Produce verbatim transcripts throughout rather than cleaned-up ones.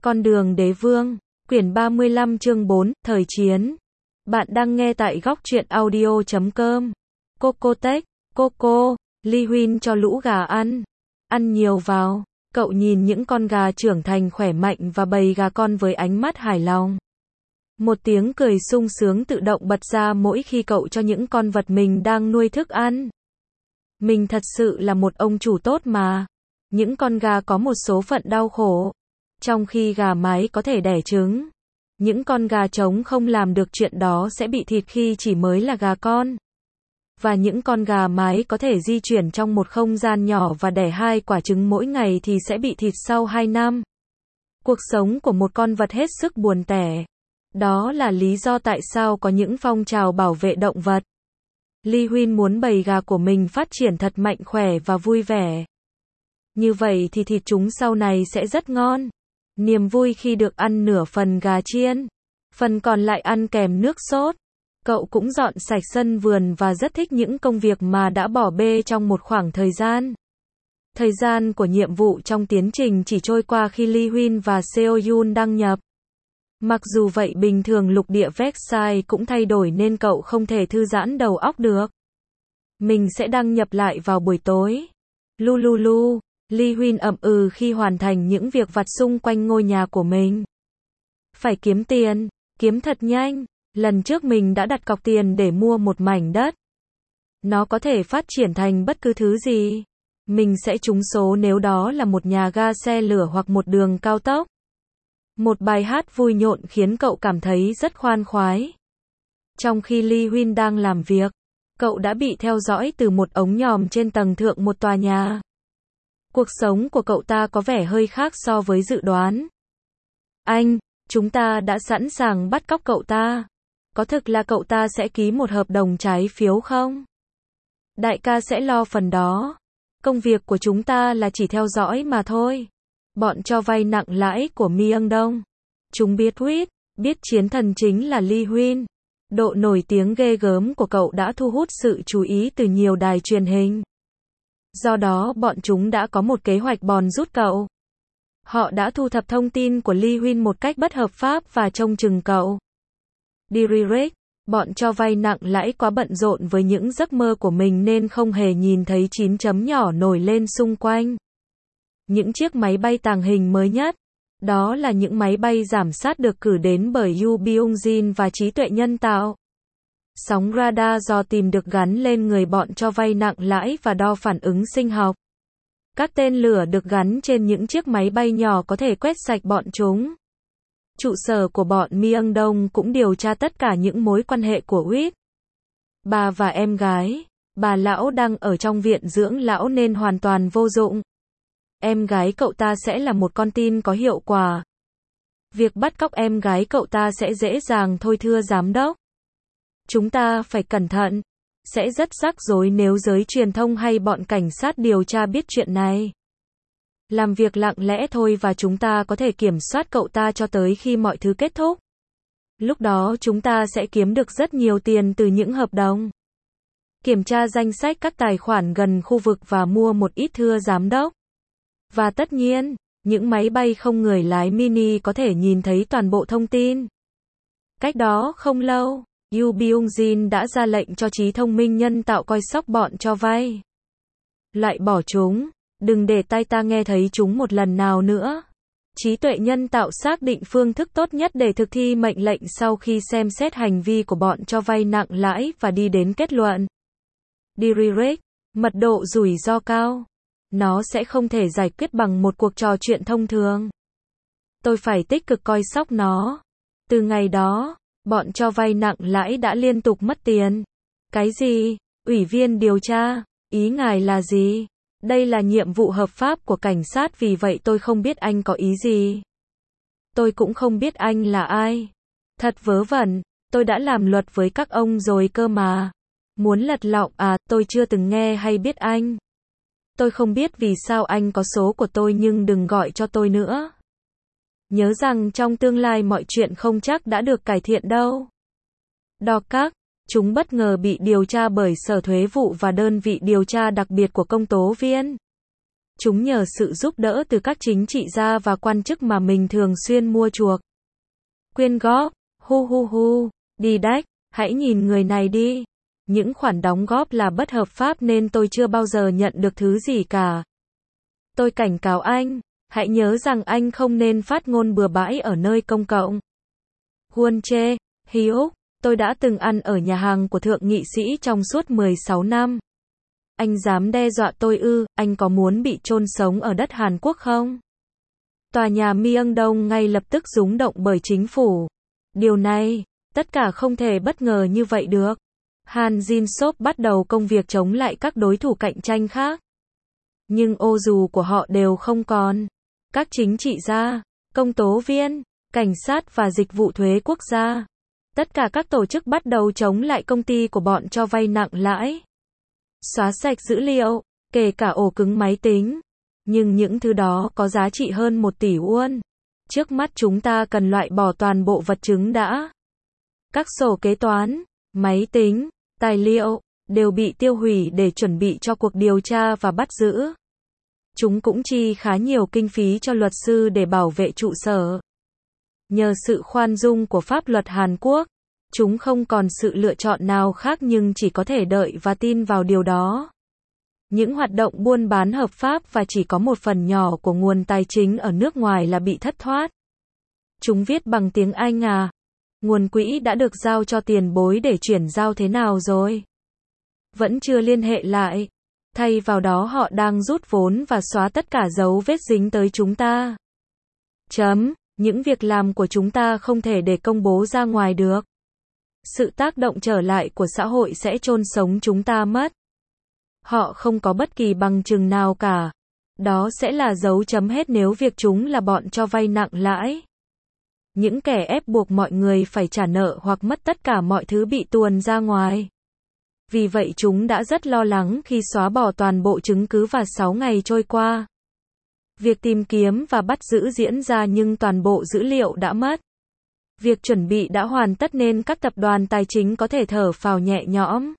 Con đường đế vương, quyển ba mươi lăm chương bốn, thời chiến. Bạn đang nghe tại góc truyện audio chấm com. Coco Tech, Coco, Ly Huyên cho lũ gà ăn. Ăn nhiều vào. Cậu nhìn những con gà trưởng thành khỏe mạnh và bầy gà con với ánh mắt hài lòng. Một tiếng cười sung sướng tự động bật ra mỗi khi cậu cho những con vật mình đang nuôi thức ăn. Mình thật sự là một ông chủ tốt mà. Những con gà có một số phận đau khổ. Trong khi gà mái có thể đẻ trứng, những con gà trống không làm được chuyện đó sẽ bị thịt khi chỉ mới là gà con. Và những con gà mái có thể di chuyển trong một không gian nhỏ và đẻ hai quả trứng mỗi ngày thì sẽ bị thịt sau hai năm. Cuộc sống của một con vật hết sức buồn tẻ. Đó là lý do tại sao có những phong trào bảo vệ động vật. Ly Huyên muốn bầy gà của mình phát triển thật mạnh khỏe và vui vẻ. Như vậy thì thịt chúng sau này sẽ rất ngon. Niềm vui khi được ăn nửa phần gà chiên, phần còn lại ăn kèm nước sốt. Cậu cũng dọn sạch sân vườn và rất thích những công việc mà đã bỏ bê trong một khoảng thời gian. Thời gian của nhiệm vụ trong tiến trình chỉ trôi qua khi Ly Huyên và Seoyun đăng nhập. Mặc dù vậy bình thường lục địa Versailles cũng thay đổi nên cậu không thể thư giãn đầu óc được. Mình sẽ đăng nhập lại vào buổi tối. Lululu. Ly Huyên ậm ừ khi hoàn thành những việc vặt xung quanh ngôi nhà của mình. Phải kiếm tiền, kiếm thật nhanh. Lần trước mình đã đặt cọc tiền để mua một mảnh đất. Nó có thể phát triển thành bất cứ thứ gì. Mình sẽ trúng số nếu đó là một nhà ga xe lửa hoặc một đường cao tốc. Một bài hát vui nhộn khiến cậu cảm thấy rất khoan khoái. Trong khi Ly Huyên đang làm việc, cậu đã bị theo dõi từ một ống nhòm trên tầng thượng một tòa nhà. Cuộc sống của cậu ta có vẻ hơi khác so với dự đoán. Anh, chúng ta đã sẵn sàng bắt cóc cậu ta. Có thực là cậu ta sẽ ký một hợp đồng trái phiếu không? Đại ca sẽ lo phần đó. Công việc của chúng ta là chỉ theo dõi mà thôi. Bọn cho vay nặng lãi của Myeongdong. Chúng biết huyết, biết chiến thần chính là Ly Huyên. Độ nổi tiếng ghê gớm của cậu đã thu hút sự chú ý từ nhiều đài truyền hình. Do đó bọn chúng đã có một kế hoạch bòn rút cậu. Họ đã thu thập thông tin của Ly Huyên một cách bất hợp pháp và trông chừng cậu. Direct, bọn cho vay nặng lãi quá bận rộn với những giấc mơ của mình nên không hề nhìn thấy chín chấm nhỏ nổi lên xung quanh. Những chiếc máy bay tàng hình mới nhất. Đó là những máy bay giảm sát được cử đến bởi Yu Byung-jin và trí tuệ nhân tạo. Sóng radar do tìm được gắn lên người bọn cho vay nặng lãi và đo phản ứng sinh học. Các tên lửa được gắn trên những chiếc máy bay nhỏ có thể quét sạch bọn chúng. Trụ sở của bọn Myeongdong cũng điều tra tất cả những mối quan hệ của Huyết. Bà và em gái, bà lão đang ở trong viện dưỡng lão nên hoàn toàn vô dụng. Em gái cậu ta sẽ là một con tin có hiệu quả. Việc bắt cóc em gái cậu ta sẽ dễ dàng thôi thưa giám đốc. Chúng ta phải cẩn thận. Sẽ rất rắc rối nếu giới truyền thông hay bọn cảnh sát điều tra biết chuyện này. Làm việc lặng lẽ thôi và chúng ta có thể kiểm soát cậu ta cho tới khi mọi thứ kết thúc. Lúc đó chúng ta sẽ kiếm được rất nhiều tiền từ những hợp đồng. Kiểm tra danh sách các tài khoản gần khu vực và mua một ít thưa giám đốc. Và tất nhiên, những máy bay không người lái mini có thể nhìn thấy toàn bộ thông tin. Cách đó không lâu, Yu Byung-jin đã ra lệnh cho trí thông minh nhân tạo coi sóc bọn cho vay. Loại bỏ chúng, đừng để tai ta nghe thấy chúng một lần nào nữa. Trí tuệ nhân tạo xác định phương thức tốt nhất để thực thi mệnh lệnh sau khi xem xét hành vi của bọn cho vay nặng lãi và đi đến kết luận. Direct, mật độ rủi ro cao. Nó sẽ không thể giải quyết bằng một cuộc trò chuyện thông thường. Tôi phải tích cực coi sóc nó. Từ ngày đó, bọn cho vay nặng lãi đã liên tục mất tiền. Cái gì? Ủy viên điều tra, ý ngài là gì? Đây là nhiệm vụ hợp pháp của cảnh sát vì vậy tôi không biết anh có ý gì. Tôi cũng không biết anh là ai. Thật vớ vẩn, tôi đã làm luật với các ông rồi cơ mà. Muốn lật lọng à, tôi chưa từng nghe hay biết anh. Tôi không biết vì sao anh có số của tôi nhưng đừng gọi cho tôi nữa. Nhớ rằng trong tương lai mọi chuyện không chắc đã được cải thiện đâu. Đo các, chúng bất ngờ bị điều tra bởi Sở Thuế vụ và đơn vị điều tra đặc biệt của công tố viên. Chúng nhờ sự giúp đỡ từ các chính trị gia và quan chức mà mình thường xuyên mua chuộc. Quyên góp, hu hu hu, đi đách, hãy nhìn người này đi. Những khoản đóng góp là bất hợp pháp nên tôi chưa bao giờ nhận được thứ gì cả. Tôi cảnh cáo anh, hãy nhớ rằng anh không nên phát ngôn bừa bãi ở nơi công cộng. Won Che, Hyuk, tôi đã từng ăn ở nhà hàng của thượng nghị sĩ trong suốt mười sáu năm. Anh dám đe dọa tôi ư, anh có muốn bị chôn sống ở đất Hàn Quốc không? Tòa nhà Myeongdong ngay lập tức rúng động bởi chính phủ. Điều này, tất cả không thể bất ngờ như vậy được. Han Jin-sop bắt đầu công việc chống lại các đối thủ cạnh tranh khác. Nhưng ô dù của họ đều không còn. Các chính trị gia, công tố viên, cảnh sát và dịch vụ thuế quốc gia. Tất cả các tổ chức bắt đầu chống lại công ty của bọn cho vay nặng lãi. Xóa sạch dữ liệu, kể cả ổ cứng máy tính. Nhưng những thứ đó có giá trị hơn một tỷ won. Trước mắt chúng ta cần loại bỏ toàn bộ vật chứng đã. Các sổ kế toán, máy tính, tài liệu, đều bị tiêu hủy để chuẩn bị cho cuộc điều tra và bắt giữ. Chúng cũng chi khá nhiều kinh phí cho luật sư để bảo vệ trụ sở. Nhờ sự khoan dung của pháp luật Hàn Quốc, chúng không còn sự lựa chọn nào khác nhưng chỉ có thể đợi và tin vào điều đó. Những hoạt động buôn bán hợp pháp và chỉ có một phần nhỏ của nguồn tài chính ở nước ngoài là bị thất thoát. Chúng viết bằng tiếng Anh à? Nguồn quỹ đã được giao cho tiền bối để chuyển giao thế nào rồi? Vẫn chưa liên hệ lại. Thay vào đó họ đang rút vốn và xóa tất cả dấu vết dính tới chúng ta. Chấm. Những việc làm của chúng ta không thể để công bố ra ngoài được. Sự tác động trở lại của xã hội sẽ chôn sống chúng ta mất. Họ không có bất kỳ bằng chứng nào cả. Đó sẽ là dấu chấm hết nếu việc chúng là bọn cho vay nặng lãi. Những kẻ ép buộc mọi người phải trả nợ hoặc mất tất cả mọi thứ bị tuồn ra ngoài. Vì vậy chúng đã rất lo lắng khi xóa bỏ toàn bộ chứng cứ và sáu ngày trôi qua. Việc tìm kiếm và bắt giữ diễn ra nhưng toàn bộ dữ liệu đã mất. Việc chuẩn bị đã hoàn tất nên các tập đoàn tài chính có thể thở phào nhẹ nhõm.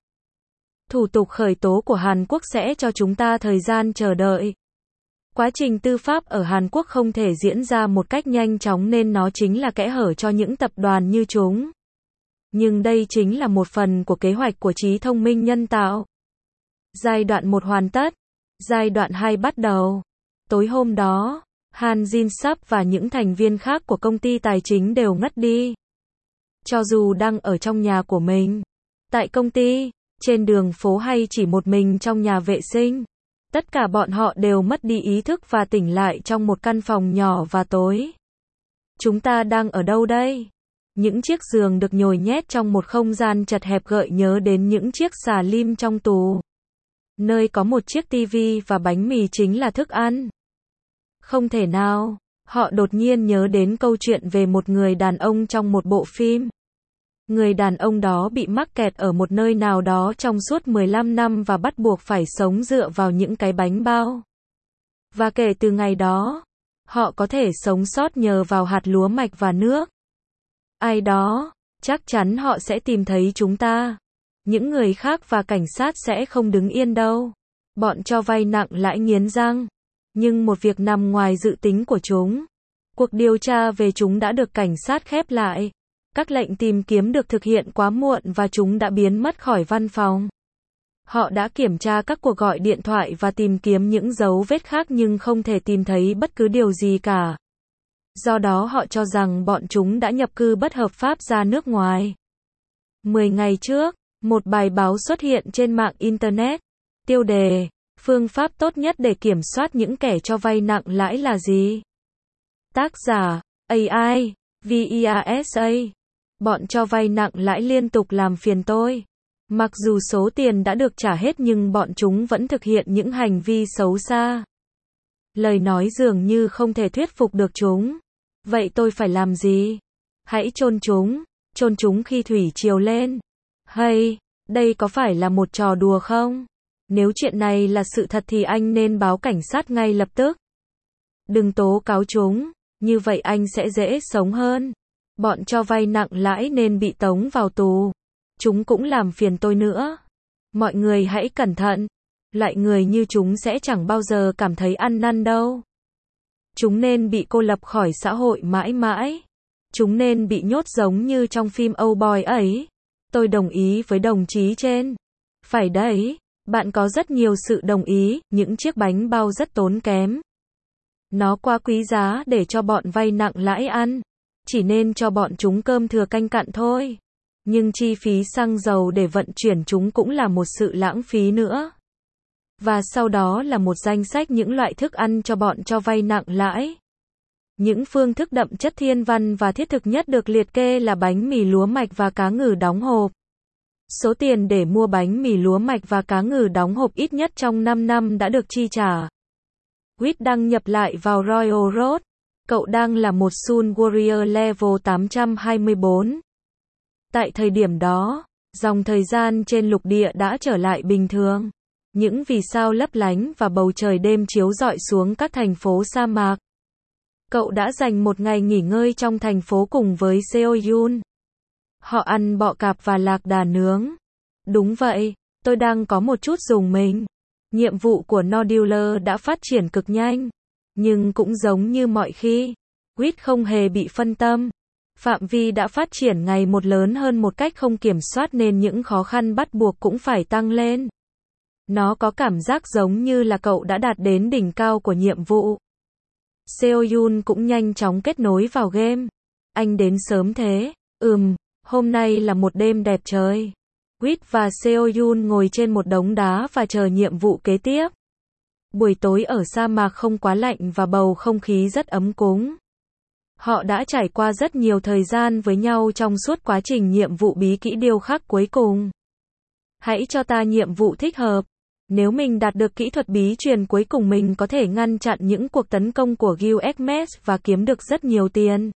Thủ tục khởi tố của Hàn Quốc sẽ cho chúng ta thời gian chờ đợi. Quá trình tư pháp ở Hàn Quốc không thể diễn ra một cách nhanh chóng nên nó chính là kẽ hở cho những tập đoàn như chúng. Nhưng đây chính là một phần của kế hoạch của trí thông minh nhân tạo. Giai đoạn một hoàn tất. Giai đoạn hai bắt đầu. Tối hôm đó, Han Jin-sop và những thành viên khác của công ty tài chính đều ngất đi. Cho dù đang ở trong nhà của mình, tại công ty, trên đường phố hay chỉ một mình trong nhà vệ sinh, tất cả bọn họ đều mất đi ý thức và tỉnh lại trong một căn phòng nhỏ và tối. Chúng ta đang ở đâu đây? Những chiếc giường được nhồi nhét trong một không gian chật hẹp gợi nhớ đến những chiếc xà lim trong tù. Nơi có một chiếc tivi và bánh mì chính là thức ăn. Không thể nào, họ đột nhiên nhớ đến câu chuyện về một người đàn ông trong một bộ phim. Người đàn ông đó bị mắc kẹt ở một nơi nào đó trong suốt mười lăm năm và bắt buộc phải sống dựa vào những cái bánh bao. Và kể từ ngày đó, họ có thể sống sót nhờ vào hạt lúa mạch và nước. Ai đó, chắc chắn họ sẽ tìm thấy chúng ta. Những người khác và cảnh sát sẽ không đứng yên đâu. Bọn cho vay nặng lãi nghiến răng. Nhưng một việc nằm ngoài dự tính của chúng. Cuộc điều tra về chúng đã được cảnh sát khép lại. Các lệnh tìm kiếm được thực hiện quá muộn và chúng đã biến mất khỏi văn phòng. Họ đã kiểm tra các cuộc gọi điện thoại và tìm kiếm những dấu vết khác nhưng không thể tìm thấy bất cứ điều gì cả. Do đó họ cho rằng bọn chúng đã nhập cư bất hợp pháp ra nước ngoài. Mười ngày trước, một bài báo xuất hiện trên mạng Internet. Tiêu đề: phương pháp tốt nhất để kiểm soát những kẻ cho vay nặng lãi là gì? Tác giả: a i, visa. Bọn cho vay nặng lãi liên tục làm phiền tôi. Mặc dù số tiền đã được trả hết nhưng bọn chúng vẫn thực hiện những hành vi xấu xa. Lời nói dường như không thể thuyết phục được chúng. Vậy tôi phải làm gì? Hãy chôn chúng, chôn chúng khi thủy triều lên. Hay, đây có phải là một trò đùa không? Nếu chuyện này là sự thật thì anh nên báo cảnh sát ngay lập tức. Đừng tố cáo chúng, như vậy anh sẽ dễ sống hơn. Bọn cho vay nặng lãi nên bị tống vào tù. Chúng cũng làm phiền tôi nữa. Mọi người hãy cẩn thận. Loại người như chúng sẽ chẳng bao giờ cảm thấy ăn năn đâu. Chúng nên bị cô lập khỏi xã hội mãi mãi. Chúng nên bị nhốt giống như trong phim Oh Boy ấy. Tôi đồng ý với đồng chí trên. Phải đấy, bạn có rất nhiều sự đồng ý, những chiếc bánh bao rất tốn kém. Nó quá quý giá để cho bọn vay nặng lãi ăn. Chỉ nên cho bọn chúng cơm thừa canh cặn thôi. Nhưng chi phí xăng dầu để vận chuyển chúng cũng là một sự lãng phí nữa. Và sau đó là một danh sách những loại thức ăn cho bọn cho vay nặng lãi. Những phương thức đậm chất thiên văn và thiết thực nhất được liệt kê là bánh mì lúa mạch và cá ngừ đóng hộp. Số tiền để mua bánh mì lúa mạch và cá ngừ đóng hộp ít nhất trong năm năm đã được chi trả. Quýt đăng nhập lại vào Royal Road. Cậu đang là một Sun Warrior level tám trăm hai mươi bốn. Tại thời điểm đó, dòng thời gian trên lục địa đã trở lại bình thường. Những vì sao lấp lánh và bầu trời đêm chiếu rọi xuống các thành phố sa mạc. Cậu đã dành một ngày nghỉ ngơi trong thành phố cùng với Seoyun. Họ ăn bọ cạp và lạc đà nướng. Đúng vậy, tôi đang có một chút rùng mình. Nhiệm vụ của Nodular đã phát triển cực nhanh. Nhưng cũng giống như mọi khi, Quýt không hề bị phân tâm. Phạm vi đã phát triển ngày một lớn hơn một cách không kiểm soát nên những khó khăn bắt buộc cũng phải tăng lên. Nó có cảm giác giống như là cậu đã đạt đến đỉnh cao của nhiệm vụ. Seoyun cũng nhanh chóng kết nối vào game. Anh đến sớm thế. Ừm, hôm nay là một đêm đẹp trời. Quýt và Seoyun ngồi trên một đống đá và chờ nhiệm vụ kế tiếp. Buổi tối ở sa mạc không quá lạnh và bầu không khí rất ấm cúng. Họ đã trải qua rất nhiều thời gian với nhau trong suốt quá trình nhiệm vụ bí kỹ điêu khắc cuối cùng. Hãy cho ta nhiệm vụ thích hợp. Nếu mình đạt được kỹ thuật bí truyền cuối cùng mình có thể ngăn chặn những cuộc tấn công của Gilgamesh và kiếm được rất nhiều tiền.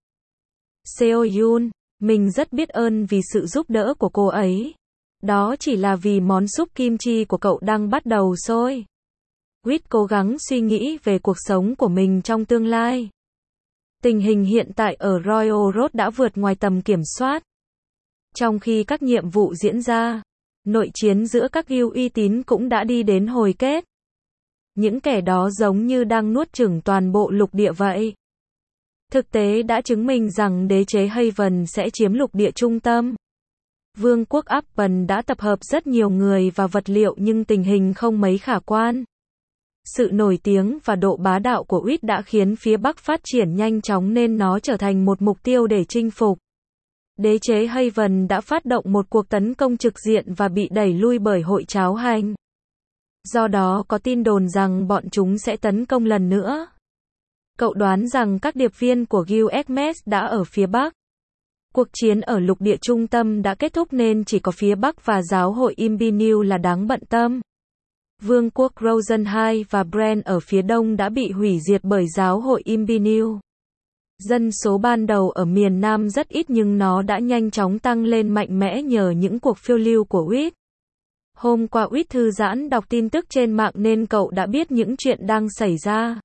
Seoyun, mình rất biết ơn vì sự giúp đỡ của cô ấy. Đó chỉ là vì món súp kim chi của cậu đang bắt đầu sôi. Quýt cố gắng suy nghĩ về cuộc sống của mình trong tương lai. Tình hình hiện tại ở Royal Road đã vượt ngoài tầm kiểm soát. Trong khi các nhiệm vụ diễn ra, nội chiến giữa các guild uy tín cũng đã đi đến hồi kết. Những kẻ đó giống như đang nuốt chửng toàn bộ lục địa vậy. Thực tế đã chứng minh rằng đế chế Haven sẽ chiếm lục địa trung tâm. Vương quốc Appen đã tập hợp rất nhiều người và vật liệu nhưng tình hình không mấy khả quan. Sự nổi tiếng và độ bá đạo của Quýt đã khiến phía Bắc phát triển nhanh chóng nên nó trở thành một mục tiêu để chinh phục. Đế chế Haven đã phát động một cuộc tấn công trực diện và bị đẩy lui bởi hội cháo hành. Do đó có tin đồn rằng bọn chúng sẽ tấn công lần nữa. Cậu đoán rằng các điệp viên của Gilgamesh đã ở phía Bắc. Cuộc chiến ở lục địa trung tâm đã kết thúc nên chỉ có phía Bắc và giáo hội Imbinu là đáng bận tâm. Vương quốc Rosenhai và Bren ở phía đông đã bị hủy diệt bởi giáo hội Imbinu. Dân số ban đầu ở miền Nam rất ít nhưng nó đã nhanh chóng tăng lên mạnh mẽ nhờ những cuộc phiêu lưu của Quýt. Hôm qua Quýt thư giãn đọc tin tức trên mạng nên cậu đã biết những chuyện đang xảy ra.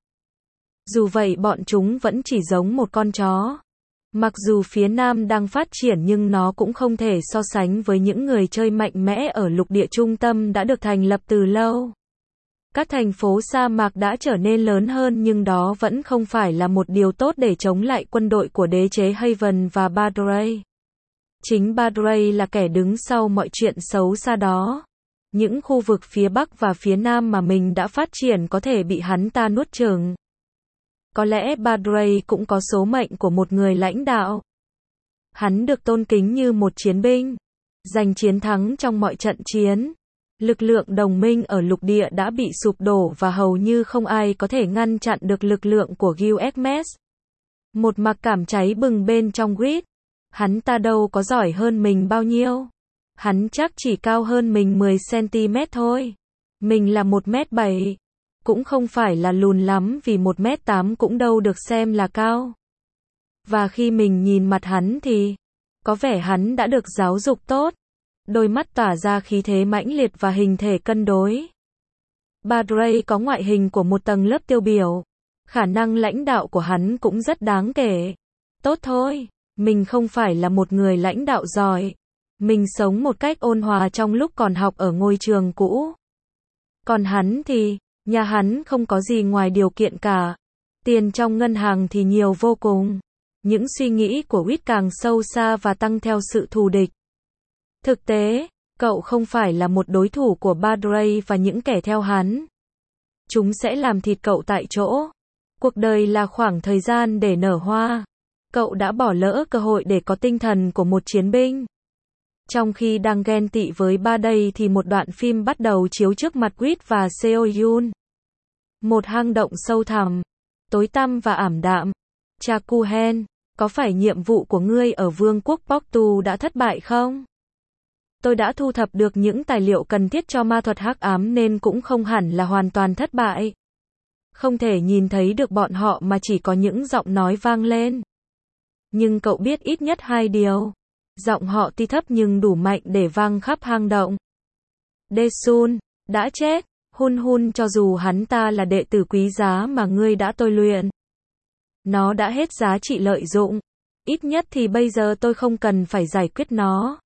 Dù vậy bọn chúng vẫn chỉ giống một con chó. Mặc dù phía Nam đang phát triển nhưng nó cũng không thể so sánh với những người chơi mạnh mẽ ở lục địa trung tâm đã được thành lập từ lâu. Các thành phố sa mạc đã trở nên lớn hơn nhưng đó vẫn không phải là một điều tốt để chống lại quân đội của đế chế Haven và Badrey. Chính Badrey là kẻ đứng sau mọi chuyện xấu xa đó. Những khu vực phía Bắc và phía Nam mà mình đã phát triển có thể bị hắn ta nuốt chửng. Có lẽ Badrey cũng có số mệnh của một người lãnh đạo. Hắn được tôn kính như một chiến binh, giành chiến thắng trong mọi trận chiến. Lực lượng đồng minh ở lục địa đã bị sụp đổ và hầu như không ai có thể ngăn chặn được lực lượng của Gilgamesh. Một mặc cảm cháy bừng bên trong Quýt. Hắn ta đâu có giỏi hơn mình bao nhiêu. Hắn chắc chỉ cao hơn mình mười xăng-ti-mét thôi. Mình là một mét bảy. Cũng không phải là lùn lắm vì một mét tám cũng đâu được xem là cao. Và khi mình nhìn mặt hắn thì có vẻ hắn đã được giáo dục tốt. Đôi mắt tỏa ra khí thế mãnh liệt và hình thể cân đối. Badrey có ngoại hình của một tầng lớp tiêu biểu. Khả năng lãnh đạo của hắn cũng rất đáng kể. Tốt thôi, mình không phải là một người lãnh đạo giỏi. Mình sống một cách ôn hòa trong lúc còn học ở ngôi trường cũ. Còn hắn thì, nhà hắn không có gì ngoài điều kiện cả. Tiền trong ngân hàng thì nhiều vô cùng. Những suy nghĩ của Whit càng sâu xa và tăng theo sự thù địch. Thực tế, cậu không phải là một đối thủ của Padre và những kẻ theo hắn. Chúng sẽ làm thịt cậu tại chỗ. Cuộc đời là khoảng thời gian để nở hoa. Cậu đã bỏ lỡ cơ hội để có tinh thần của một chiến binh. Trong khi đang ghen tị với Padre thì một đoạn phim bắt đầu chiếu trước mặt Whit và Seo Yoon. Một hang động sâu thẳm, tối tăm và ảm đạm. Cha Kuhen, có phải nhiệm vụ của ngươi ở vương quốc Poktu đã thất bại không? Tôi đã thu thập được những tài liệu cần thiết cho ma thuật hắc ám nên cũng không hẳn là hoàn toàn thất bại. Không thể nhìn thấy được bọn họ mà chỉ có những giọng nói vang lên. Nhưng cậu biết ít nhất hai điều. Giọng họ tuy thấp nhưng đủ mạnh để vang khắp hang động. Daesun đã chết. Hun Hun, cho dù hắn ta là đệ tử quý giá mà ngươi đã tôi luyện, nó đã hết giá trị lợi dụng. Ít nhất thì bây giờ tôi không cần phải giải quyết nó.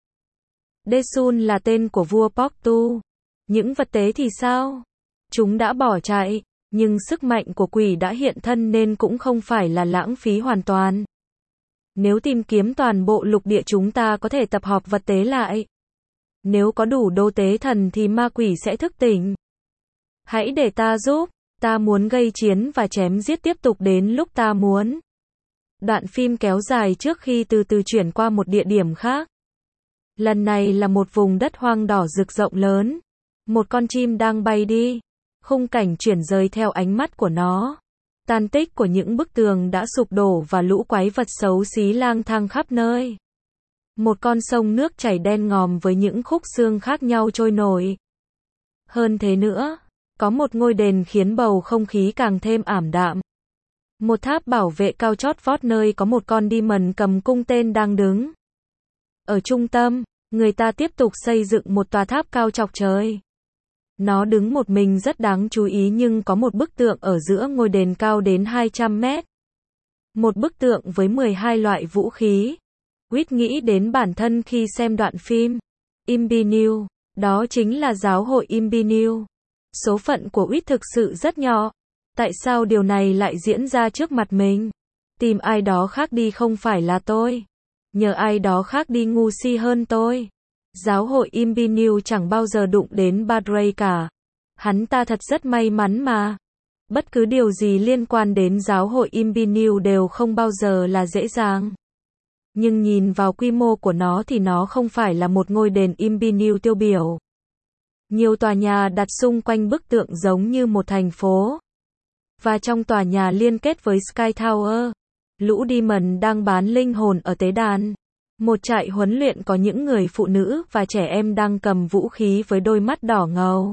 Daesun là tên của vua Poktu. Những vật tế thì sao? Chúng đã bỏ chạy, nhưng sức mạnh của quỷ đã hiện thân nên cũng không phải là lãng phí hoàn toàn. Nếu tìm kiếm toàn bộ lục địa chúng ta có thể tập hợp vật tế lại. Nếu có đủ đô tế thần thì ma quỷ sẽ thức tỉnh. Hãy để ta giúp, ta muốn gây chiến và chém giết tiếp tục đến lúc ta muốn. Đoạn phim kéo dài trước khi từ từ chuyển qua một địa điểm khác. Lần này là một vùng đất hoang đỏ rực rộng lớn. Một con chim đang bay đi. Khung cảnh chuyển rời theo ánh mắt của nó. Tàn tích của những bức tường đã sụp đổ và lũ quái vật xấu xí lang thang khắp nơi. Một con sông nước chảy đen ngòm với những khúc xương khác nhau trôi nổi. Hơn thế nữa, có một ngôi đền khiến bầu không khí càng thêm ảm đạm. Một tháp bảo vệ cao chót vót nơi có một con demon cầm cung tên đang đứng. Ở trung tâm, người ta tiếp tục xây dựng một tòa tháp cao chọc trời. Nó đứng một mình rất đáng chú ý nhưng có một bức tượng ở giữa ngôi đền cao đến hai trăm mét. Một bức tượng với mười hai loại vũ khí. Whit nghĩ đến bản thân khi xem đoạn phim Imbinu, đó chính là giáo hội Imbinu. Số phận của Whit thực sự rất nhỏ. Tại sao điều này lại diễn ra trước mặt mình? Tìm ai đó khác đi không phải là tôi. Nhờ ai đó khác đi ngu si hơn tôi. Giáo hội Imbinu chẳng bao giờ đụng đến Padre cả. Hắn ta thật rất may mắn mà. Bất cứ điều gì liên quan đến giáo hội Imbinu đều không bao giờ là dễ dàng. Nhưng nhìn vào quy mô của nó thì nó không phải là một ngôi đền Imbinu tiêu biểu. Nhiều tòa nhà đặt xung quanh bức tượng giống như một thành phố. Và trong tòa nhà liên kết với Sky Tower, lũ demon đang bán linh hồn ở tế đàn. Một trại huấn luyện có những người phụ nữ và trẻ em đang cầm vũ khí với đôi mắt đỏ ngầu.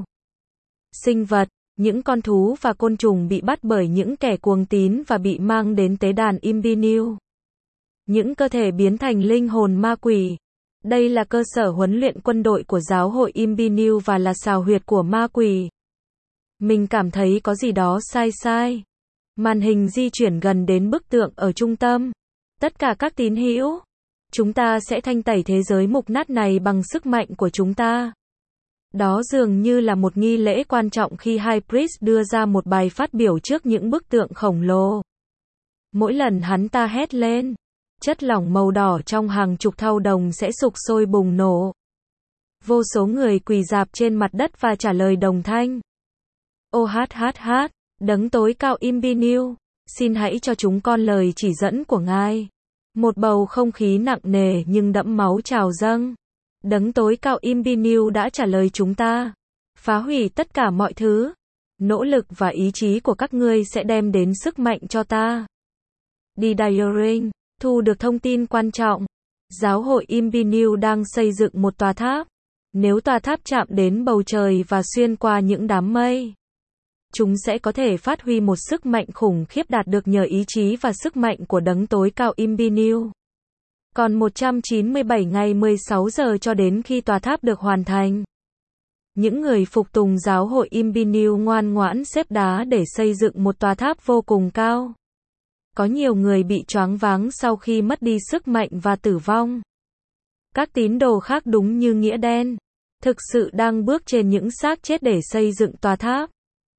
Sinh vật, những con thú và côn trùng bị bắt bởi những kẻ cuồng tín và bị mang đến tế đàn Imbinu. Những cơ thể biến thành linh hồn ma quỷ. Đây là cơ sở huấn luyện quân đội của giáo hội Imbinu và là xào huyệt của ma quỷ. Mình cảm thấy có gì đó sai sai. Màn hình di chuyển gần đến bức tượng ở trung tâm. Tất cả các tín hữu, chúng ta sẽ thanh tẩy thế giới mục nát này bằng sức mạnh của chúng ta. Đó dường như là một nghi lễ quan trọng khi High Priest đưa ra một bài phát biểu trước những bức tượng khổng lồ. Mỗi lần hắn ta hét lên, chất lỏng màu đỏ trong hàng chục thau đồng sẽ sục sôi bùng nổ. Vô số người quỳ rạp trên mặt đất và trả lời đồng thanh. Ô hát hát hát, đấng tối cao Imbinu, xin hãy cho chúng con lời chỉ dẫn của ngài. Một bầu không khí nặng nề nhưng đẫm máu trào dâng. Đấng tối cao Imbinu đã trả lời chúng ta. Phá hủy tất cả mọi thứ. Nỗ lực và ý chí của các ngươi sẽ đem đến sức mạnh cho ta. Đi Diaring, thu được thông tin quan trọng. Giáo hội Imbinu đang xây dựng một tòa tháp. Nếu tòa tháp chạm đến bầu trời và xuyên qua những đám mây, chúng sẽ có thể phát huy một sức mạnh khủng khiếp đạt được nhờ ý chí và sức mạnh của đấng tối cao Imbinu. Còn một trăm chín mươi bảy ngày mười sáu giờ cho đến khi tòa tháp được hoàn thành. Những người phục tùng giáo hội Imbinu ngoan ngoãn xếp đá để xây dựng một tòa tháp vô cùng cao. Có nhiều người bị choáng váng sau khi mất đi sức mạnh và tử vong. Các tín đồ khác đúng như nghĩa đen. thực sự đang bước trên những xác chết để xây dựng tòa tháp.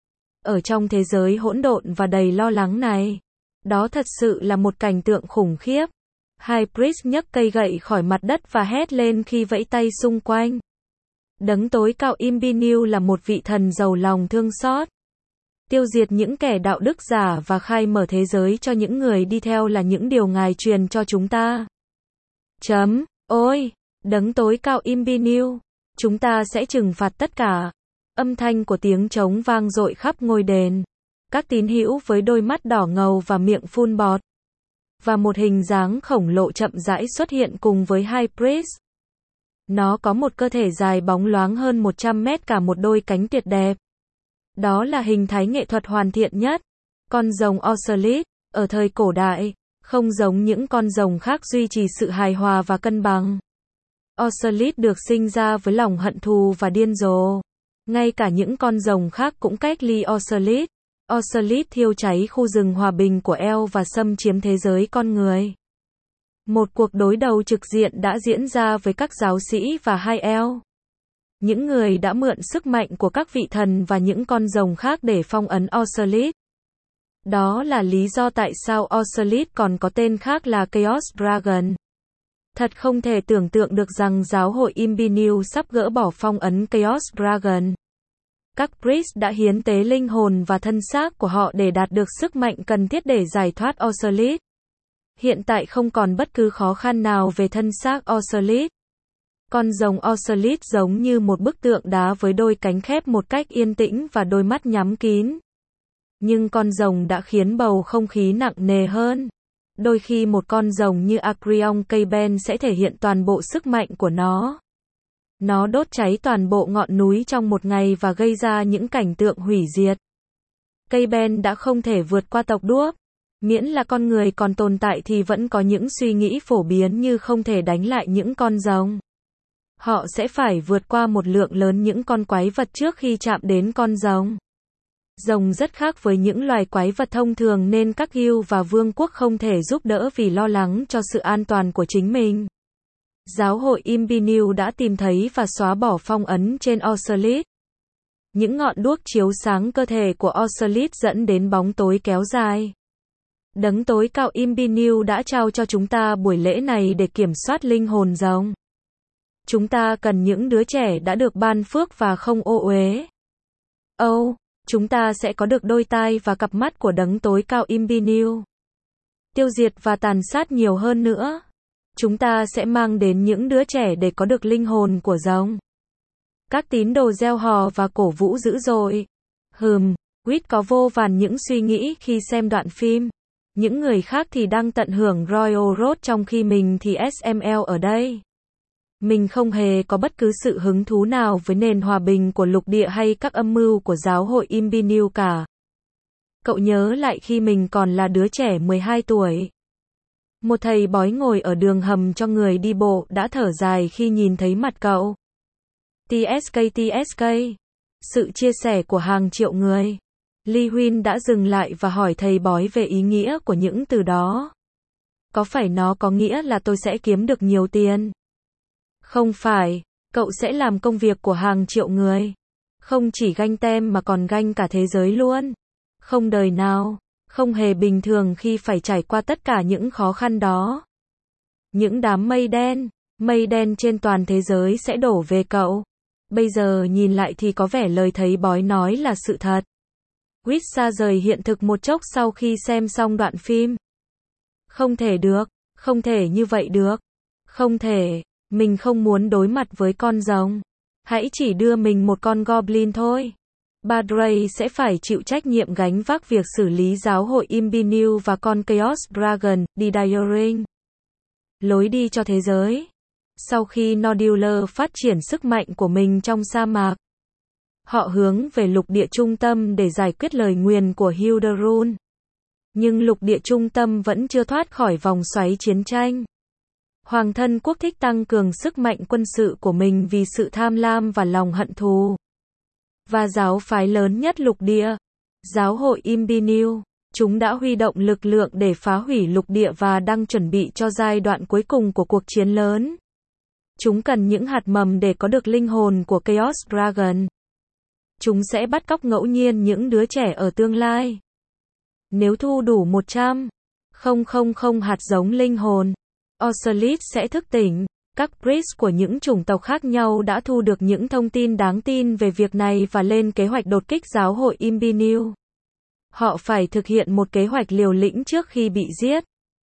Ở trong thế giới hỗn độn và đầy lo lắng này, đó thật sự là một cảnh tượng khủng khiếp. High Priest nhấc cây gậy khỏi mặt đất và hét lên khi vẫy tay xung quanh. Đấng tối cao Imbinu là một vị thần giàu lòng thương xót. Tiêu diệt những kẻ đạo đức giả và khai mở thế giới cho những người đi theo là những điều Ngài truyền cho chúng ta. Chấm. Ôi! Đấng tối cao Imbinu! Chúng ta sẽ trừng phạt tất cả. Âm thanh của tiếng trống vang dội khắp ngôi đền. Các tín hữu với đôi mắt đỏ ngầu và miệng phun bọt. Và một hình dáng khổng lồ chậm rãi xuất hiện cùng với High Priest. Nó có một cơ thể dài bóng loáng hơn một trăm mét, cả một đôi cánh tuyệt đẹp. Đó là hình thái nghệ thuật hoàn thiện nhất. Con rồng Osiris, ở thời cổ đại, không giống những con rồng khác duy trì sự hài hòa và cân bằng. Osiris được sinh ra với lòng hận thù và điên rồ. Ngay cả những con rồng khác cũng cách ly Osiris. Osiris thiêu cháy khu rừng hòa bình của El và xâm chiếm thế giới con người. Một cuộc đối đầu trực diện đã diễn ra với các giáo sĩ và hai El. Những người đã mượn sức mạnh của các vị thần và những con rồng khác để phong ấn Osiris. Đó là lý do tại sao Osiris còn có tên khác là Chaos Dragon. Thật không thể tưởng tượng được rằng giáo hội Imbinu sắp gỡ bỏ phong ấn Chaos Dragon. Các priest đã hiến tế linh hồn và thân xác của họ để đạt được sức mạnh cần thiết để giải thoát Osiris. Hiện tại không còn bất cứ khó khăn nào về thân xác Osiris. Con rồng Osiris giống như một bức tượng đá với đôi cánh khép một cách yên tĩnh và đôi mắt nhắm kín. Nhưng con rồng đã khiến bầu không khí nặng nề hơn. Đôi khi một con rồng như Acreon Caben sẽ thể hiện toàn bộ sức mạnh của nó. Nó đốt cháy toàn bộ ngọn núi trong một ngày và gây ra những cảnh tượng hủy diệt. Caben đã không thể vượt qua tộc đuốc. Miễn là con người còn tồn tại thì vẫn có những suy nghĩ phổ biến như không thể đánh lại những con rồng. Họ sẽ phải vượt qua một lượng lớn những con quái vật trước khi chạm đến con rồng. Rồng rất khác với những loài quái vật thông thường nên các guild và vương quốc không thể giúp đỡ vì lo lắng cho sự an toàn của chính mình. Giáo hội Imbinu đã tìm thấy và xóa bỏ phong ấn trên Osiris. Những ngọn đuốc chiếu sáng cơ thể của Osiris dẫn đến bóng tối kéo dài. Đấng tối cao Imbinu đã trao cho chúng ta buổi lễ này để kiểm soát linh hồn rồng. Chúng ta cần những đứa trẻ đã được ban phước và không ô uế. Âu, oh, chúng ta sẽ có được đôi tai và cặp mắt của đấng tối cao Imbinu. Tiêu diệt và tàn sát nhiều hơn nữa. Chúng ta sẽ mang đến những đứa trẻ để có được linh hồn của rồng. Các tín đồ reo hò và cổ vũ dữ dội. Hừm, Quýt có vô vàn những suy nghĩ khi xem đoạn phim. Những người khác thì đang tận hưởng Royal Road trong khi mình thì ét em lờ ở đây. Mình không hề có bất cứ sự hứng thú nào với nền hòa bình của lục địa hay các âm mưu của giáo hội Imbinu cả. Cậu nhớ lại khi mình còn là đứa trẻ mười hai tuổi. Một thầy bói ngồi ở đường hầm cho người đi bộ đã thở dài khi nhìn thấy mặt cậu. tê ét ca tê ét ca. Sự chia sẻ của hàng triệu người. Li Huynh đã dừng lại và hỏi thầy bói về ý nghĩa của những từ đó. Có phải nó có nghĩa là tôi sẽ kiếm được nhiều tiền? Không phải, cậu sẽ làm công việc của hàng triệu người. Không chỉ ganh tem mà còn ganh cả thế giới luôn. Không đời nào, không hề bình thường khi phải trải qua tất cả những khó khăn đó. Những đám mây đen, mây đen trên toàn thế giới sẽ đổ về cậu. Bây giờ nhìn lại thì có vẻ lời thầy bói nói là sự thật. Quýt xa rời hiện thực một chốc sau khi xem xong đoạn phim. Không thể được, không thể như vậy được. Không thể, mình không muốn đối mặt với con rồng. Hãy chỉ đưa mình một con goblin thôi. Badray sẽ phải chịu trách nhiệm gánh vác việc xử lý giáo hội Imbinu và con Chaos Dragon, Didaring. Lối đi cho thế giới. Sau khi Nodular phát triển sức mạnh của mình trong sa mạc, họ hướng về lục địa trung tâm để giải quyết lời nguyền của Hilderun. Nhưng lục địa trung tâm vẫn chưa thoát khỏi vòng xoáy chiến tranh. Hoàng thân quốc thích tăng cường sức mạnh quân sự của mình vì sự tham lam và lòng hận thù. Và giáo phái lớn nhất lục địa, giáo hội Imbinu, chúng đã huy động lực lượng để phá hủy lục địa và đang chuẩn bị cho giai đoạn cuối cùng của cuộc chiến lớn. Chúng cần những hạt mầm để có được linh hồn của Chaos Dragon. Chúng sẽ bắt cóc ngẫu nhiên những đứa trẻ ở tương lai. Nếu thu đủ một trăm nghìn hạt giống linh hồn, Osiris sẽ thức tỉnh. Các priest của những chủng tộc khác nhau đã thu được những thông tin đáng tin về việc này và lên kế hoạch đột kích giáo hội Imbinew. Họ phải thực hiện một kế hoạch liều lĩnh trước khi bị giết.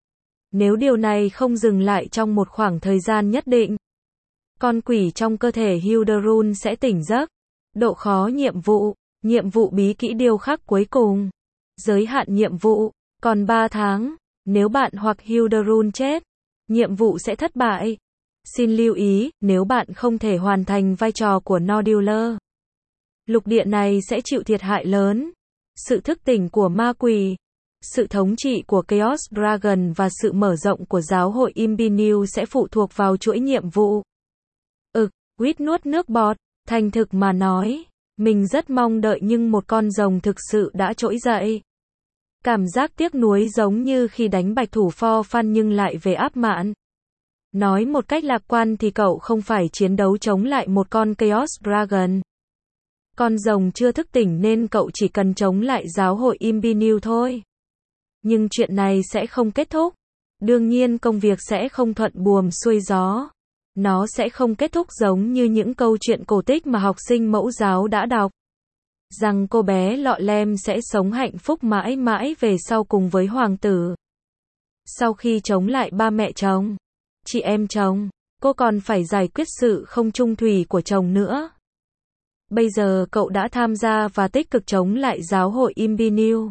Nếu điều này không dừng lại trong một khoảng thời gian nhất định, con quỷ trong cơ thể Hilderun sẽ tỉnh giấc. Độ khó nhiệm vụ. Nhiệm vụ bí kỹ điêu khắc cuối cùng. Giới hạn nhiệm vụ. Còn ba tháng. Nếu bạn hoặc Hilderun chết, nhiệm vụ sẽ thất bại. Xin lưu ý, nếu bạn không thể hoàn thành vai trò của Nodular, lục địa này sẽ chịu thiệt hại lớn. Sự thức tỉnh của ma quỷ, sự thống trị của Chaos Dragon và sự mở rộng của giáo hội Imbinew sẽ phụ thuộc vào chuỗi nhiệm vụ. Ực, Quýt nuốt nước bọt, thành thực mà nói, mình rất mong đợi nhưng một con rồng thực sự đã trỗi dậy. Cảm giác tiếc nuối giống như khi đánh bạch thủ for fun nhưng lại về áp mạn. Nói một cách lạc quan thì cậu không phải chiến đấu chống lại một con Chaos Dragon. Con rồng chưa thức tỉnh nên cậu chỉ cần chống lại giáo hội Imbinew thôi. Nhưng chuyện này sẽ không kết thúc. Đương nhiên công việc sẽ không thuận buồm xuôi gió. Nó sẽ không kết thúc giống như những câu chuyện cổ tích mà học sinh mẫu giáo đã đọc. Rằng cô bé lọ lem sẽ sống hạnh phúc mãi mãi về sau cùng với hoàng tử. Sau khi chống lại ba mẹ chồng, chị em chồng, cô còn phải giải quyết sự không trung thủy của chồng nữa. Bây giờ cậu đã tham gia và tích cực chống lại giáo hội Imbinew.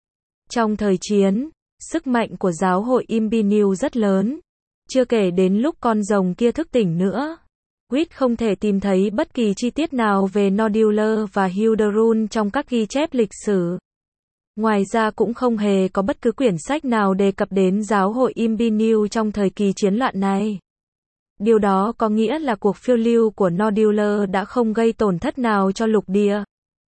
Trong thời chiến, sức mạnh của giáo hội Imbinew rất lớn. Chưa kể đến lúc con rồng kia thức tỉnh nữa. Quýt không thể tìm thấy bất kỳ chi tiết nào về Nodular và Hilderun trong các ghi chép lịch sử. Ngoài ra cũng không hề có bất cứ quyển sách nào đề cập đến giáo hội Imbinew trong thời kỳ chiến loạn này. Điều đó có nghĩa là cuộc phiêu lưu của Nodular đã không gây tổn thất nào cho lục địa.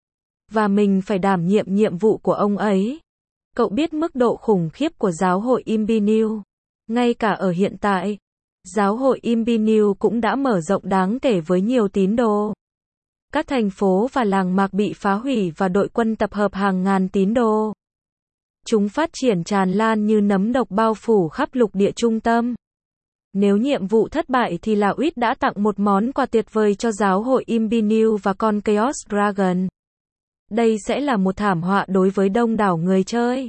Và mình phải đảm nhiệm nhiệm vụ của ông ấy. Cậu biết mức độ khủng khiếp của giáo hội Imbinew. Ngay cả ở hiện tại, giáo hội Imbinew cũng đã mở rộng đáng kể với nhiều tín đồ. Các thành phố và làng mạc bị phá hủy và đội quân tập hợp hàng ngàn tín đồ. Chúng phát triển tràn lan như nấm độc bao phủ khắp lục địa trung tâm. Nếu nhiệm vụ thất bại thì là Uýt đã tặng một món quà tuyệt vời cho giáo hội Imbinew và con Chaos Dragon. Đây sẽ là một thảm họa đối với đông đảo người chơi.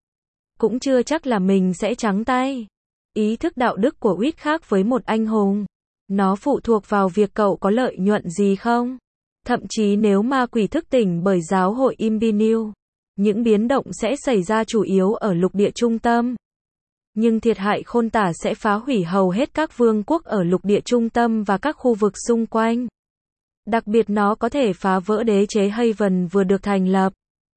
Cũng chưa chắc là mình sẽ trắng tay. Ý thức đạo đức của Uýt khác với một anh hùng. Nó phụ thuộc vào việc cậu có lợi nhuận gì không. Thậm chí nếu ma quỷ thức tỉnh bởi giáo hội Imbinew, những biến động sẽ xảy ra chủ yếu ở lục địa trung tâm. Nhưng thiệt hại khôn tả sẽ phá hủy hầu hết các vương quốc ở lục địa trung tâm và các khu vực xung quanh. Đặc biệt nó có thể phá vỡ đế chế Haven vừa được thành lập.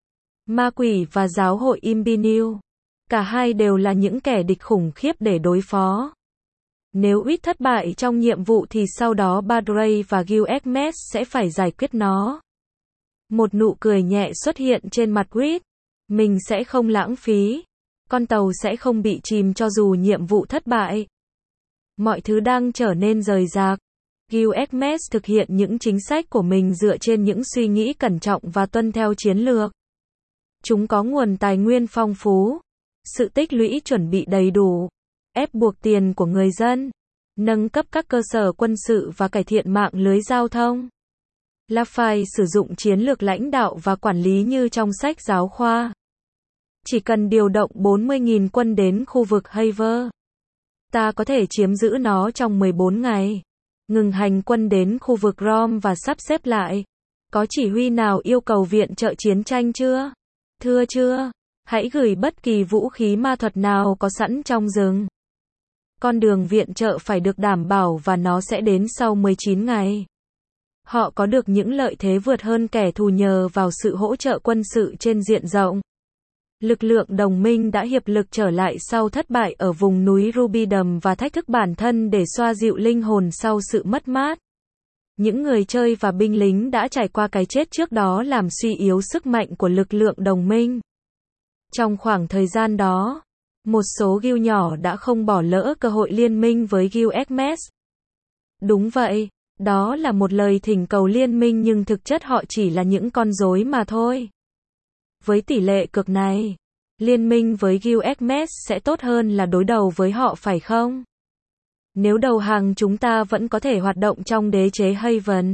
Ma quỷ và giáo hội Imbinew, cả hai đều là những kẻ địch khủng khiếp để đối phó. Nếu Uýt thất bại trong nhiệm vụ thì sau đó Badray và Gilgamesh sẽ phải giải quyết nó. Một nụ cười nhẹ xuất hiện trên mặt Uýt. Mình sẽ không lãng phí. Con tàu sẽ không bị chìm cho dù nhiệm vụ thất bại. Mọi thứ đang trở nên rời rạc. Gilgamesh thực hiện những chính sách của mình dựa trên những suy nghĩ cẩn trọng và tuân theo chiến lược. Chúng có nguồn tài nguyên phong phú, sự tích lũy chuẩn bị đầy đủ, ép buộc tiền của người dân, nâng cấp các cơ sở quân sự và cải thiện mạng lưới giao thông. Lafay sử dụng chiến lược lãnh đạo và quản lý như trong sách giáo khoa. Chỉ cần điều động bốn mươi nghìn quân đến khu vực Haver, ta có thể chiếm giữ nó trong mười bốn ngày. Ngừng hành quân đến khu vực Rom và sắp xếp lại. Có chỉ huy nào yêu cầu viện trợ chiến tranh chưa? Thưa chưa? Hãy gửi bất kỳ vũ khí ma thuật nào có sẵn trong rừng. Con đường viện trợ phải được đảm bảo và nó sẽ đến sau mười chín ngày. Họ có được những lợi thế vượt hơn kẻ thù nhờ vào sự hỗ trợ quân sự trên diện rộng. Lực lượng đồng minh đã hiệp lực trở lại sau thất bại ở vùng núi Rubidum và thách thức bản thân để xoa dịu linh hồn sau sự mất mát. Những người chơi và binh lính đã trải qua cái chết trước đó làm suy yếu sức mạnh của lực lượng đồng minh. Trong khoảng thời gian đó, một số guild nhỏ đã không bỏ lỡ cơ hội liên minh với Gilgamesh. Đúng vậy, đó là một lời thỉnh cầu liên minh nhưng thực chất họ chỉ là những con rối mà thôi. Với tỷ lệ cược này, liên minh với Gilgamesh sẽ tốt hơn là đối đầu với họ phải không? Nếu đầu hàng chúng ta vẫn có thể hoạt động trong đế chế Haven.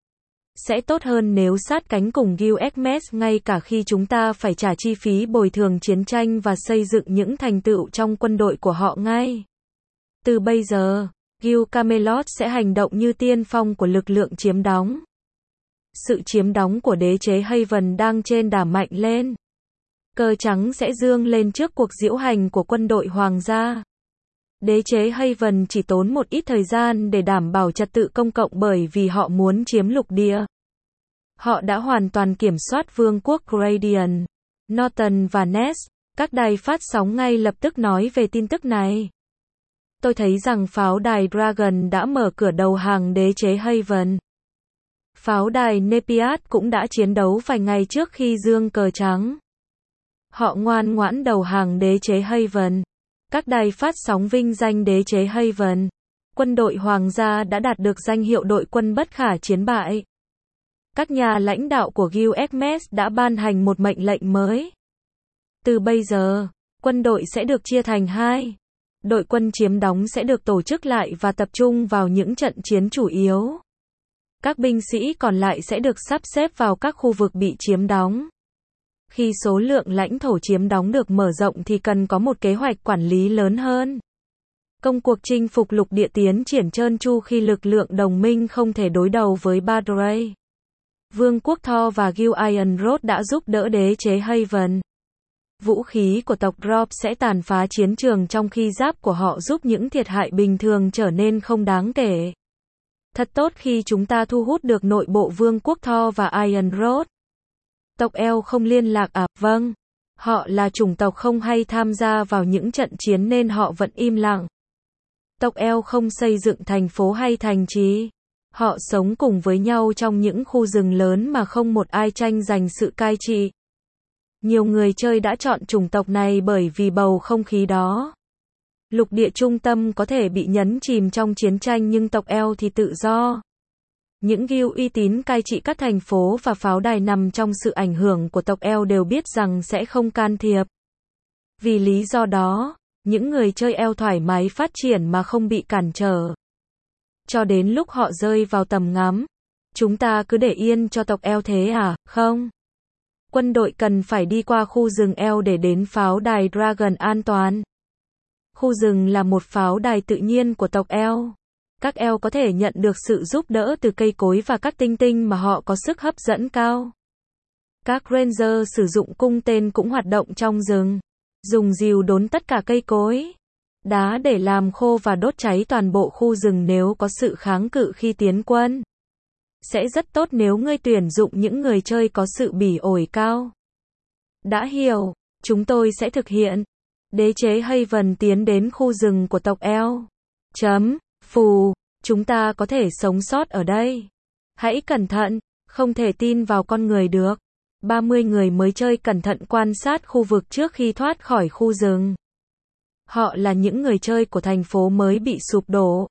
Sẽ tốt hơn nếu sát cánh cùng Gilgamesh ngay cả khi chúng ta phải trả chi phí bồi thường chiến tranh và xây dựng những thành tựu trong quân đội của họ ngay. Từ bây giờ, Gil Camelot sẽ hành động như tiên phong của lực lượng chiếm đóng. Sự chiếm đóng của đế chế Haven đang trên đà mạnh lên. Cờ trắng sẽ dương lên trước cuộc diễu hành của quân đội hoàng gia. Đế chế Haven chỉ tốn một ít thời gian để đảm bảo trật tự công cộng bởi vì họ muốn chiếm lục địa. Họ đã hoàn toàn kiểm soát vương quốc Gradient, Norton và Ness. Các đài phát sóng ngay lập tức nói về tin tức này. Tôi thấy rằng pháo đài Dragon đã mở cửa đầu hàng đế chế Haven. Pháo đài Nepiad cũng đã chiến đấu vài ngày trước khi dương cờ trắng. Họ ngoan ngoãn đầu hàng đế chế Haven. Các đài phát sóng vinh danh đế chế Haven. Quân đội hoàng gia đã đạt được danh hiệu đội quân bất khả chiến bại. Các nhà lãnh đạo của Gilgamesh đã ban hành một mệnh lệnh mới. Từ bây giờ, quân đội sẽ được chia thành hai. Đội quân chiếm đóng sẽ được tổ chức lại và tập trung vào những trận chiến chủ yếu. Các binh sĩ còn lại sẽ được sắp xếp vào các khu vực bị chiếm đóng. Khi số lượng lãnh thổ chiếm đóng được mở rộng thì cần có một kế hoạch quản lý lớn hơn. Công cuộc chinh phục lục địa tiến triển trơn tru khi lực lượng đồng minh không thể đối đầu với Badrey. Vương quốc Thor và Gil Ironrod đã giúp đỡ đế chế Haven. Vũ khí của tộc Drop sẽ tàn phá chiến trường trong khi giáp của họ giúp những thiệt hại bình thường trở nên không đáng kể. Thật tốt khi chúng ta thu hút được nội bộ vương quốc Thor và Ironrod. Tộc Elf không liên lạc à? Vâng. Họ là chủng tộc không hay tham gia vào những trận chiến nên họ vẫn im lặng. Tộc Elf không xây dựng thành phố hay thành trì. Họ sống cùng với nhau trong những khu rừng lớn mà không một ai tranh giành sự cai trị. Nhiều người chơi đã chọn chủng tộc này bởi vì bầu không khí đó. Lục địa trung tâm có thể bị nhấn chìm trong chiến tranh nhưng tộc Elf thì tự do. Những guild uy tín cai trị các thành phố và pháo đài nằm trong sự ảnh hưởng của tộc Elf đều biết rằng sẽ không can thiệp. Vì lý do đó, những người chơi Elf thoải mái phát triển mà không bị cản trở. Cho đến lúc họ rơi vào tầm ngắm. Chúng ta cứ để yên cho tộc Elf thế à? Không. Quân đội cần phải đi qua khu rừng Elf để đến pháo đài Dragon an toàn. Khu rừng là một pháo đài tự nhiên của tộc Elf. Các Elf có thể nhận được sự giúp đỡ từ cây cối và các tinh tinh mà họ có sức hấp dẫn cao. Các Ranger sử dụng cung tên cũng hoạt động trong rừng. Dùng rìu đốn tất cả cây cối, đá để làm khô và đốt cháy toàn bộ khu rừng nếu có sự kháng cự khi tiến quân. Sẽ rất tốt nếu ngươi tuyển dụng những người chơi có sự bỉ ổi cao. Đã hiểu, chúng tôi sẽ thực hiện. Đế chế Haven tiến đến khu rừng của tộc Elf. Chấm, phù, chúng ta có thể sống sót ở đây. Hãy cẩn thận, không thể tin vào con người được. ba mươi người mới chơi cẩn thận quan sát khu vực trước khi thoát khỏi khu rừng. Họ là những người chơi của thành phố mới bị sụp đổ.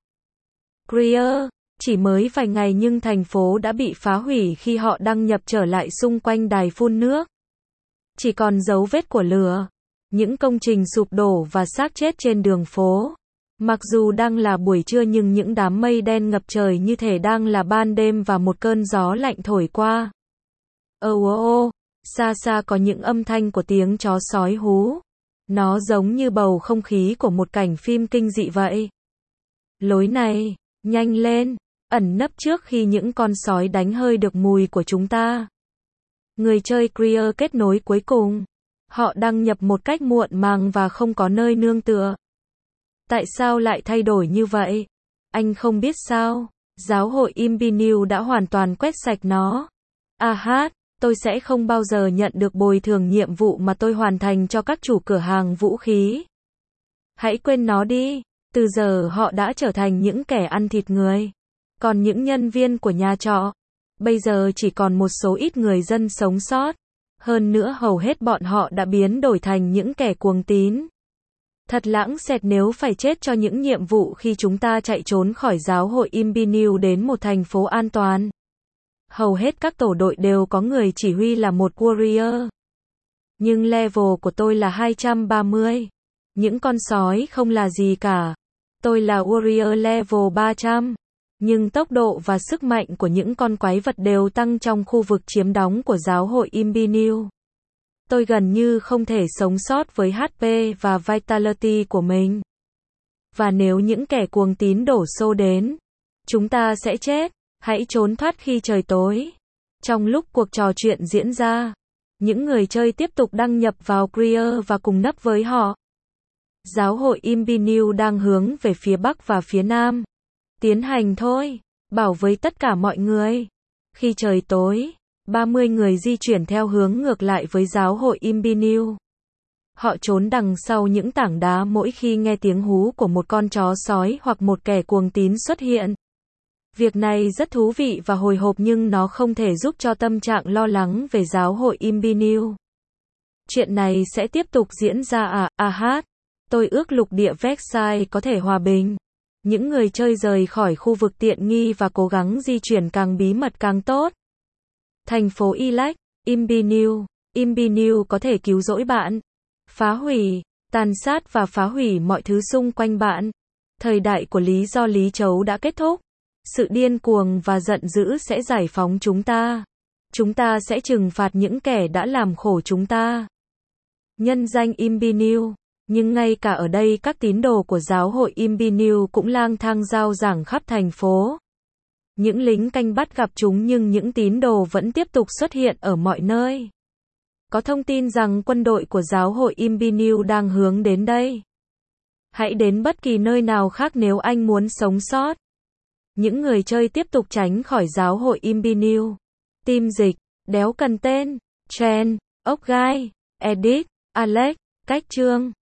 Greer, chỉ mới vài ngày nhưng thành phố đã bị phá hủy khi họ đăng nhập trở lại xung quanh đài phun nước. Chỉ còn dấu vết của lửa, những công trình sụp đổ và xác chết trên đường phố. Mặc dù đang là buổi trưa nhưng những đám mây đen ngập trời như thể đang là ban đêm và một cơn gió lạnh thổi qua. Ồ ồ ồ, xa xa có những âm thanh của tiếng chó sói hú. Nó giống như bầu không khí của một cảnh phim kinh dị vậy. Lối này, nhanh lên, ẩn nấp trước khi những con sói đánh hơi được mùi của chúng ta. Người chơi Greer kết nối cuối cùng. Họ đăng nhập một cách muộn màng và không có nơi nương tựa. Tại sao lại thay đổi như vậy? Anh không biết sao? Giáo hội Imbinew đã hoàn toàn quét sạch nó. À hát, tôi sẽ không bao giờ nhận được bồi thường nhiệm vụ mà tôi hoàn thành cho các chủ cửa hàng vũ khí. Hãy quên nó đi. Từ giờ họ đã trở thành những kẻ ăn thịt người. Còn những nhân viên của nhà trọ, bây giờ chỉ còn một số ít người dân sống sót. Hơn nữa hầu hết bọn họ đã biến đổi thành những kẻ cuồng tín. Thật lãng xẹt nếu phải chết cho những nhiệm vụ khi chúng ta chạy trốn khỏi giáo hội Imbinew đến một thành phố an toàn. Hầu hết các tổ đội đều có người chỉ huy là một warrior. Nhưng level của tôi là hai trăm ba mươi. Những con sói không là gì cả. Tôi là warrior level ba trăm. Nhưng tốc độ và sức mạnh của những con quái vật đều tăng trong khu vực chiếm đóng của giáo hội Imbinew. Tôi gần như không thể sống sót với hát pê và vitality của mình. Và nếu những kẻ cuồng tín đổ xô đến, chúng ta sẽ chết. Hãy trốn thoát khi trời tối. Trong lúc cuộc trò chuyện diễn ra, những người chơi tiếp tục đăng nhập vào Greer và cùng nấp với họ. Giáo hội Imbinew đang hướng về phía bắc và phía nam. Tiến hành thôi. Bảo với tất cả mọi người. Khi trời tối, ba mươi người di chuyển theo hướng ngược lại với giáo hội Imbinew. Họ trốn đằng sau những tảng đá mỗi khi nghe tiếng hú của một con chó sói hoặc một kẻ cuồng tín xuất hiện. Việc này rất thú vị và hồi hộp nhưng nó không thể giúp cho tâm trạng lo lắng về giáo hội Imbinew. Chuyện này sẽ tiếp tục diễn ra à, à hát. Tôi ước lục địa Vexai có thể hòa bình. Những người chơi rời khỏi khu vực tiện nghi và cố gắng di chuyển càng bí mật càng tốt. Thành phố Elec, Imbinew. Imbinew có thể cứu rỗi bạn. Phá hủy, tàn sát và phá hủy mọi thứ xung quanh bạn. Thời đại của lý do lý chấu đã kết thúc. Sự điên cuồng và giận dữ sẽ giải phóng chúng ta. Chúng ta sẽ trừng phạt những kẻ đã làm khổ chúng ta. Nhân danh Imbinew. Nhưng ngay cả ở đây các tín đồ của giáo hội Imbinew cũng lang thang rao giảng khắp thành phố. Những lính canh bắt gặp chúng nhưng những tín đồ vẫn tiếp tục xuất hiện ở mọi nơi. Có thông tin rằng quân đội của giáo hội Imbinew đang hướng đến đây. Hãy đến bất kỳ nơi nào khác nếu anh muốn sống sót. Những người chơi tiếp tục tránh khỏi giáo hội Imbinew. Team dịch, đéo cần tên, Chen, ốc gai, Edit, Alex, cách chương.